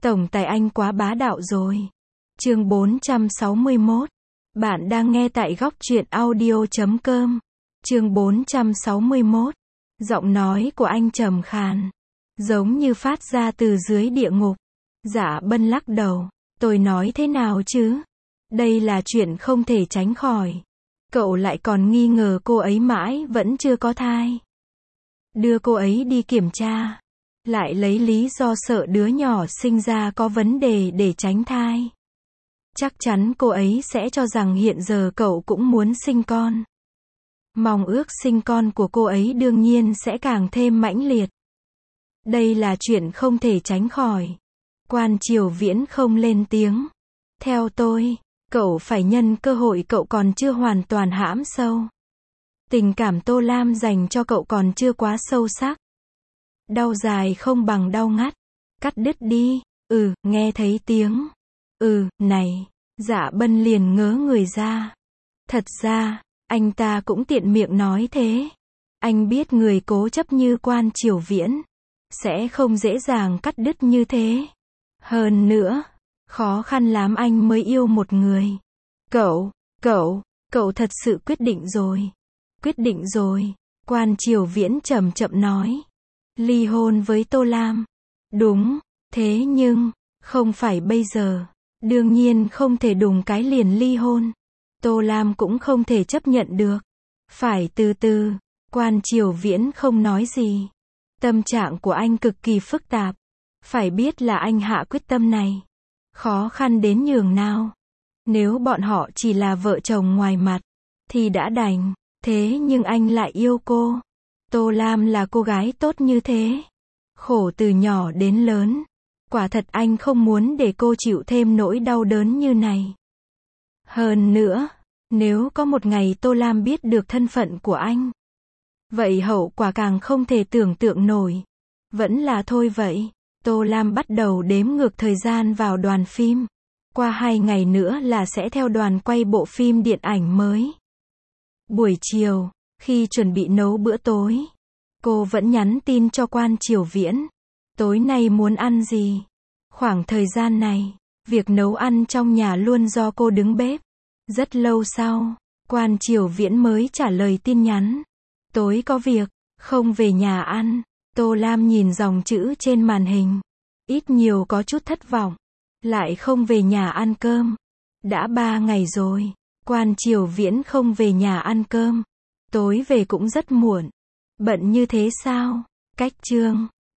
Tổng tài anh quá bá đạo rồi. Chương 461. Bạn đang nghe tại góc truyện audio.com. Chương 461. Giọng nói của anh trầm khàn, giống như phát ra từ dưới địa ngục. Dạ Bân lắc đầu. Tôi nói thế nào chứ? Đây là chuyện không thể tránh khỏi. Cậu lại còn nghi ngờ cô ấy mãi vẫn chưa có thai. Đưa cô ấy đi kiểm tra. Lại lấy lý do sợ đứa nhỏ sinh ra có vấn đề để tránh thai. Chắc chắn cô ấy sẽ cho rằng hiện giờ cậu cũng muốn sinh con. Mong ước sinh con của cô ấy đương nhiên sẽ càng thêm mãnh liệt. Đây là chuyện không thể tránh khỏi. Quan Triều Viễn không lên tiếng. Theo tôi, cậu phải nhân cơ hội cậu còn chưa hoàn toàn hãm sâu. Tình cảm Tô Lam dành cho cậu còn chưa quá sâu sắc. Đau dài không bằng đau ngắt. Cắt đứt đi. Nghe thấy tiếng. Này. Dạ Bân liền ngớ người ra. Thật ra, anh ta cũng tiện miệng nói thế. Anh biết người cố chấp như Quan Triều Viễn sẽ không dễ dàng cắt đứt như thế. Hơn nữa, khó khăn lắm anh mới yêu một người. Cậu thật sự quyết định rồi. Quyết định rồi. Quan Triều Viễn chậm chậm nói. Ly hôn với Tô Lam. Đúng, thế nhưng, không phải bây giờ. Đương nhiên không thể đùng cái liền ly hôn. Tô Lam cũng không thể chấp nhận được. Phải từ từ. Quan Triều Viễn không nói gì. Tâm trạng của anh cực kỳ phức tạp. Phải biết là anh hạ quyết tâm này khó khăn đến nhường nào. Nếu bọn họ chỉ là vợ chồng ngoài mặt thì đã đành. Thế nhưng anh lại yêu cô. Tô Lam là cô gái tốt như thế. Khổ từ nhỏ đến lớn. Quả thật anh không muốn để cô chịu thêm nỗi đau đớn như này. Hơn nữa, nếu có một ngày Tô Lam biết được thân phận của anh, vậy hậu quả càng không thể tưởng tượng nổi. Vẫn là thôi vậy. Tô Lam bắt đầu đếm ngược thời gian vào đoàn phim. Qua 2 ngày nữa là sẽ theo đoàn quay bộ phim điện ảnh mới. Buổi chiều, khi chuẩn bị nấu bữa tối, cô vẫn nhắn tin cho Quan Triều Viễn. Tối nay muốn ăn gì? Khoảng thời gian này, việc nấu ăn trong nhà luôn do cô đứng bếp. Rất lâu sau, Quan Triều Viễn mới trả lời tin nhắn. Tối có việc, không về nhà ăn. Tô Lam nhìn dòng chữ trên màn hình. Ít nhiều có chút thất vọng. Lại không về nhà ăn cơm. Đã 3 ngày rồi. Quan Triều Viễn không về nhà ăn cơm. Tối về cũng rất muộn. Bận như thế sao? Cách chương.